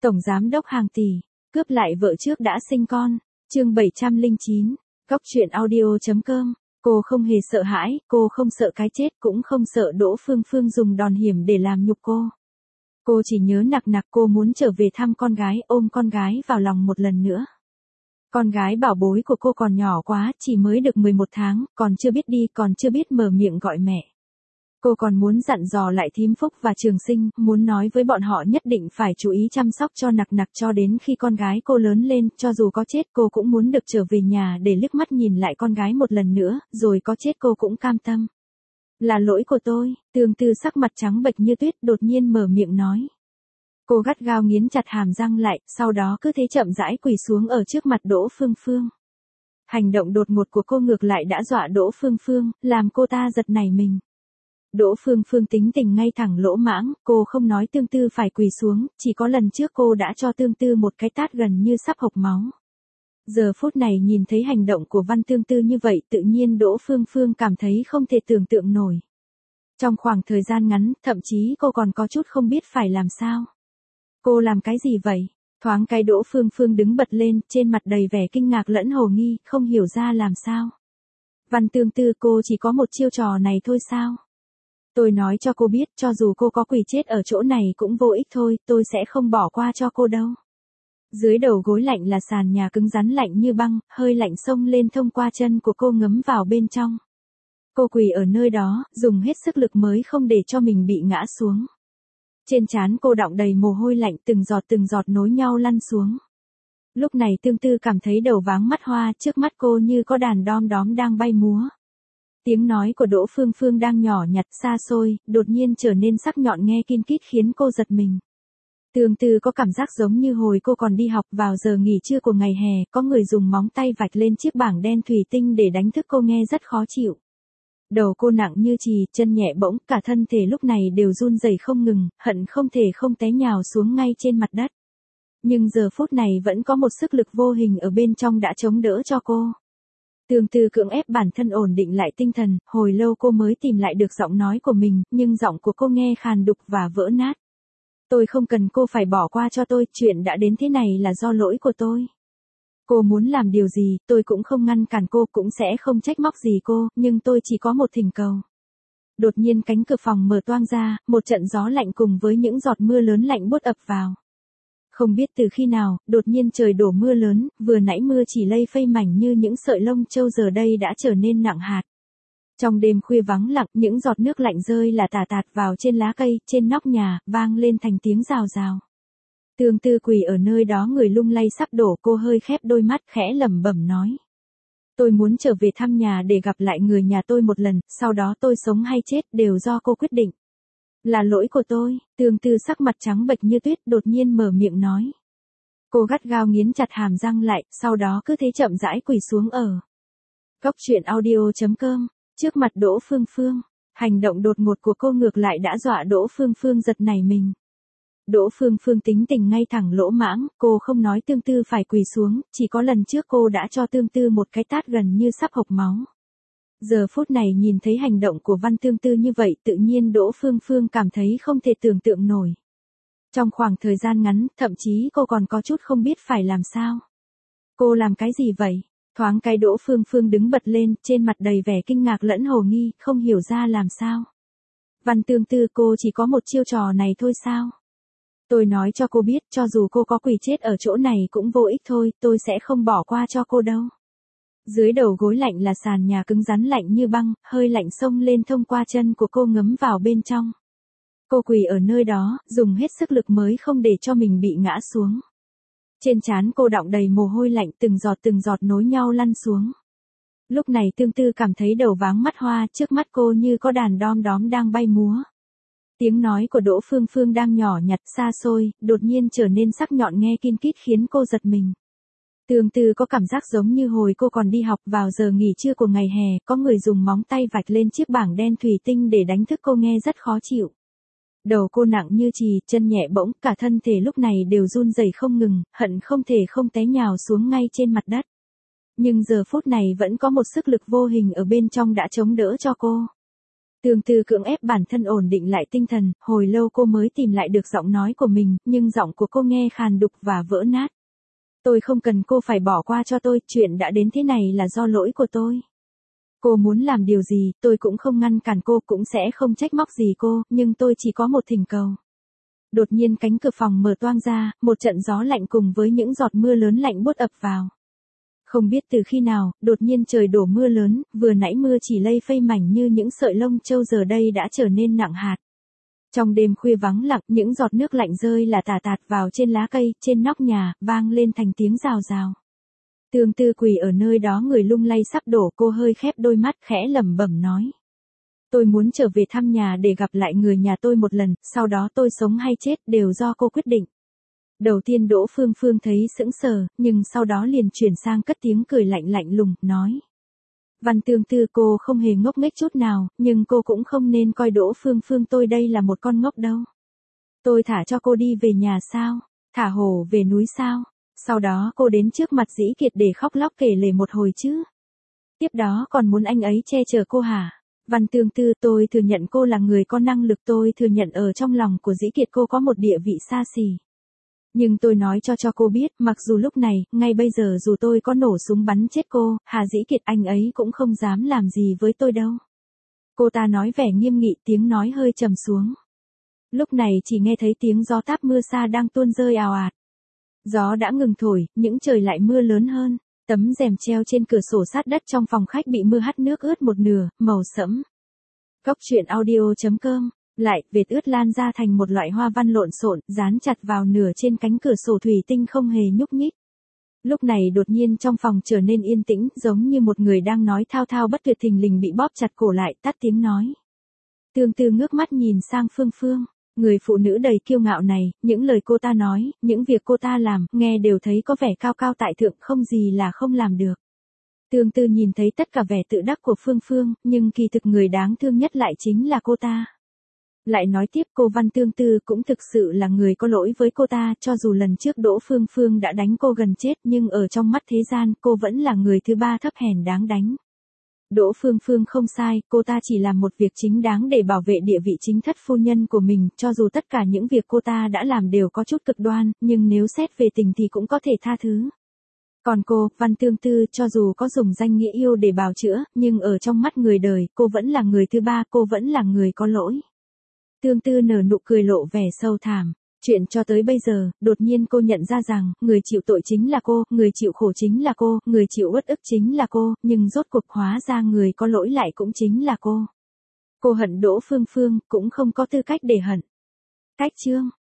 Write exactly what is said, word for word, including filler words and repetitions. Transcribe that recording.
Tổng giám đốc hàng tỷ, cướp lại vợ trước đã sinh con. Chương bảy trăm lẻ chín, Góc truyện audio chấm com. Cô không hề sợ hãi, cô không sợ cái chết, cũng không sợ Đỗ Phương Phương dùng đòn hiểm để làm nhục cô. Cô chỉ nhớ nặc nặc cô muốn trở về thăm con gái, ôm con gái vào lòng một lần nữa. Con gái bảo bối của cô còn nhỏ quá, chỉ mới được mười một tháng, còn chưa biết đi, còn chưa biết mở miệng gọi mẹ. Cô còn muốn dặn dò lại Thím Phúc và Trường Sinh, muốn nói với bọn họ nhất định phải chú ý chăm sóc cho nặc nặc cho đến khi con gái cô lớn lên, cho dù có chết cô cũng muốn được trở về nhà để liếc mắt nhìn lại con gái một lần nữa, rồi có chết cô cũng cam tâm. Là lỗi của tôi, Tương Tư sắc mặt trắng bệch như tuyết đột nhiên mở miệng nói. Cô gắt gao nghiến chặt hàm răng lại, sau đó cứ thế chậm rãi quỳ xuống ở trước mặt Đỗ Phương Phương. Hành động đột ngột của cô ngược lại đã dọa Đỗ Phương Phương, làm cô ta giật nảy mình. Đỗ Phương Phương tính tình ngay thẳng lỗ mãng, cô không nói Tương Tư phải quỳ xuống, chỉ có lần trước cô đã cho Tương Tư một cái tát gần như sắp hộc máu. Giờ phút này nhìn thấy hành động của Văn Tương Tư như vậy tự nhiên Đỗ Phương Phương cảm thấy không thể tưởng tượng nổi. Trong khoảng thời gian ngắn, thậm chí cô còn có chút không biết phải làm sao. Cô làm cái gì vậy? Thoáng cái Đỗ Phương Phương đứng bật lên, trên mặt đầy vẻ kinh ngạc lẫn hồ nghi, không hiểu ra làm sao. Văn Tương Tư, cô chỉ có một chiêu trò này thôi sao? Tôi nói cho cô biết, cho dù cô có quỳ chết ở chỗ này cũng vô ích thôi, tôi sẽ không bỏ qua cho cô đâu. Dưới đầu gối lạnh là sàn nhà cứng rắn lạnh như băng, hơi lạnh xông lên thông qua chân của cô ngấm vào bên trong. Cô quỳ ở nơi đó, dùng hết sức lực mới không để cho mình bị ngã xuống. Trên trán cô đọng đầy mồ hôi lạnh, từng giọt từng giọt nối nhau lăn xuống. Lúc này Tương Tư cảm thấy đầu váng mắt hoa, trước mắt cô như có đàn đom đóm đang bay múa. Tiếng nói của Đỗ Phương Phương đang nhỏ nhặt xa xôi, đột nhiên trở nên sắc nhọn nghe kin kít khiến cô giật mình. Tương Tư có cảm giác giống như hồi cô còn đi học vào giờ nghỉ trưa của ngày hè, có người dùng móng tay vạch lên chiếc bảng đen thủy tinh để đánh thức cô nghe rất khó chịu. Đầu cô nặng như chì, chân nhẹ bỗng, cả thân thể lúc này đều run rẩy không ngừng, hận không thể không té nhào xuống ngay trên mặt đất. Nhưng giờ phút này vẫn có một sức lực vô hình ở bên trong đã chống đỡ cho cô. Tương Tư cưỡng ép bản thân ổn định lại tinh thần, hồi lâu cô mới tìm lại được giọng nói của mình, nhưng giọng của cô nghe khàn đục và vỡ nát. Tôi không cần cô phải bỏ qua cho tôi, chuyện đã đến thế này là do lỗi của tôi. Cô muốn làm điều gì, tôi cũng không ngăn cản cô, cũng sẽ không trách móc gì cô, nhưng tôi chỉ có một thỉnh cầu. Đột nhiên cánh cửa phòng mở toang ra, một trận gió lạnh cùng với những giọt mưa lớn lạnh buốt ập vào. Không biết từ khi nào, đột nhiên trời đổ mưa lớn, vừa nãy mưa chỉ lây phây mảnh như những sợi lông châu giờ đây đã trở nên nặng hạt. Trong đêm khuya vắng lặng, những giọt nước lạnh rơi là tà tạt vào trên lá cây, trên nóc nhà, vang lên thành tiếng rào rào. Tương Tư quỳ ở nơi đó người lung lay sắp đổ, cô hơi khép đôi mắt khẽ lẩm bẩm nói. Tôi muốn trở về thăm nhà để gặp lại người nhà tôi một lần, sau đó tôi sống hay chết đều do cô quyết định. Là lỗi của tôi, Tương Tư sắc mặt trắng bệch như tuyết đột nhiên mở miệng nói. Cô gắt gao nghiến chặt hàm răng lại, sau đó cứ thế chậm rãi quỳ xuống ở. Góc truyện audio chấm com, trước mặt Đỗ Phương Phương, hành động đột ngột của cô ngược lại đã dọa Đỗ Phương Phương giật nảy mình. Đỗ Phương Phương tính tình ngay thẳng lỗ mãng, cô không nói Tương Tư phải quỳ xuống, chỉ có lần trước cô đã cho Tương Tư một cái tát gần như sắp hộc máu. Giờ phút này nhìn thấy hành động của Văn Tương Tư như vậy tự nhiên Đỗ Phương Phương cảm thấy không thể tưởng tượng nổi. Trong khoảng thời gian ngắn, thậm chí cô còn có chút không biết phải làm sao. Cô làm cái gì vậy? Thoáng cái Đỗ Phương Phương đứng bật lên, trên mặt đầy vẻ kinh ngạc lẫn hồ nghi, không hiểu ra làm sao. Văn Tương Tư, cô chỉ có một chiêu trò này thôi sao? Tôi nói cho cô biết, cho dù cô có quỳ chết ở chỗ này cũng vô ích thôi, tôi sẽ không bỏ qua cho cô đâu. Dưới đầu gối lạnh là sàn nhà cứng rắn lạnh như băng, hơi lạnh xông lên thông qua chân của cô ngấm vào bên trong. Cô quỳ ở nơi đó, dùng hết sức lực mới không để cho mình bị ngã xuống. Trên trán cô đọng đầy mồ hôi lạnh, từng giọt từng giọt nối nhau lăn xuống. Lúc này Tương Tư cảm thấy đầu váng mắt hoa, trước mắt cô như có đàn đom đóm đang bay múa. Tiếng nói của Đỗ Phương Phương đang nhỏ nhặt xa xôi, đột nhiên trở nên sắc nhọn nghe kin kít khiến cô giật mình. Tương Tư có cảm giác giống như hồi cô còn đi học vào giờ nghỉ trưa của ngày hè, có người dùng móng tay vạch lên chiếc bảng đen thủy tinh để đánh thức cô nghe rất khó chịu. Đầu cô nặng như chì, chân nhẹ bỗng, cả thân thể lúc này đều run rẩy không ngừng, hận không thể không té nhào xuống ngay trên mặt đất. Nhưng giờ phút này vẫn có một sức lực vô hình ở bên trong đã chống đỡ cho cô. Tương Tư cưỡng ép bản thân ổn định lại tinh thần, hồi lâu cô mới tìm lại được giọng nói của mình, nhưng giọng của cô nghe khàn đục và vỡ nát. Tôi không cần cô phải bỏ qua cho tôi, chuyện đã đến thế này là do lỗi của tôi. Cô muốn làm điều gì, tôi cũng không ngăn cản cô, cũng sẽ không trách móc gì cô, nhưng tôi chỉ có một thỉnh cầu. Đột nhiên cánh cửa phòng mở toang ra, một trận gió lạnh cùng với những giọt mưa lớn lạnh buốt ập vào. Không biết từ khi nào, đột nhiên trời đổ mưa lớn, vừa nãy mưa chỉ lây phây mảnh như những sợi lông châu giờ đây đã trở nên nặng hạt. Trong đêm khuya vắng lặng, những giọt nước lạnh rơi là tà tạt vào trên lá cây, trên nóc nhà, vang lên thành tiếng rào rào. Tương Tư quỳ ở nơi đó người lung lay sắp đổ, cô hơi khép đôi mắt khẽ lẩm bẩm nói. Tôi muốn trở về thăm nhà để gặp lại người nhà tôi một lần, sau đó tôi sống hay chết đều do cô quyết định. Đầu tiên Đỗ Phương Phương thấy sững sờ, nhưng sau đó liền chuyển sang cất tiếng cười lạnh lạnh lùng, nói. Văn Tương Tư, cô không hề ngốc nghếch chút nào, nhưng cô cũng không nên coi Đỗ Phương Phương tôi đây là một con ngốc đâu. Tôi thả cho cô đi về nhà sao? Thả hổ về núi sao? Sau đó cô đến trước mặt Dĩ Kiệt để khóc lóc kể lể một hồi chứ. Tiếp đó còn muốn anh ấy che chở cô hả? Văn Tương Tư, tôi thừa nhận cô là người có năng lực, tôi thừa nhận ở trong lòng của Dĩ Kiệt cô có một địa vị xa xỉ. Nhưng tôi nói cho cho cô biết, mặc dù lúc này, ngay bây giờ dù tôi có nổ súng bắn chết cô, Hà Dĩ Kiệt anh ấy cũng không dám làm gì với tôi đâu. Cô ta nói vẻ nghiêm nghị, tiếng nói hơi trầm xuống. Lúc này chỉ nghe thấy tiếng gió táp mưa xa đang tuôn rơi ào ạt. Gió đã ngừng thổi, những trời lại mưa lớn hơn. Tấm rèm treo trên cửa sổ sát đất trong phòng khách bị mưa hắt nước ướt một nửa, màu sẫm. Cóc truyện audio chấm com. Lại, vệt ướt lan ra thành một loại hoa văn lộn xộn, dán chặt vào nửa trên cánh cửa sổ thủy tinh không hề nhúc nhích. Lúc này đột nhiên trong phòng trở nên yên tĩnh, giống như một người đang nói thao thao bất tuyệt thình lình bị bóp chặt cổ lại, tắt tiếng nói. Tương Tư ngước mắt nhìn sang Phương Phương, người phụ nữ đầy kiêu ngạo này, những lời cô ta nói, những việc cô ta làm, nghe đều thấy có vẻ cao cao tại thượng, không gì là không làm được. Tương Tư nhìn thấy tất cả vẻ tự đắc của Phương Phương, nhưng kỳ thực người đáng thương nhất lại chính là cô ta. Lại nói tiếp, cô Văn Tương Tư cũng thực sự là người có lỗi với cô ta, cho dù lần trước Đỗ Phương Phương đã đánh cô gần chết, nhưng ở trong mắt thế gian, cô vẫn là người thứ ba thấp hèn đáng đánh. Đỗ Phương Phương không sai, cô ta chỉ làm một việc chính đáng để bảo vệ địa vị chính thất phu nhân của mình, cho dù tất cả những việc cô ta đã làm đều có chút cực đoan, nhưng nếu xét về tình thì cũng có thể tha thứ. Còn cô, Văn Tương Tư, cho dù có dùng danh nghĩa yêu để bào chữa, nhưng ở trong mắt người đời, cô vẫn là người thứ ba, cô vẫn là người có lỗi. Tương Tư nở nụ cười lộ vẻ sâu thẳm. Chuyện cho tới bây giờ, đột nhiên cô nhận ra rằng, người chịu tội chính là cô, người chịu khổ chính là cô, người chịu uất ức chính là cô, nhưng rốt cuộc hóa ra người có lỗi lại cũng chính là cô. Cô hận Đỗ Phương Phương, cũng không có tư cách để hận. Cách chương.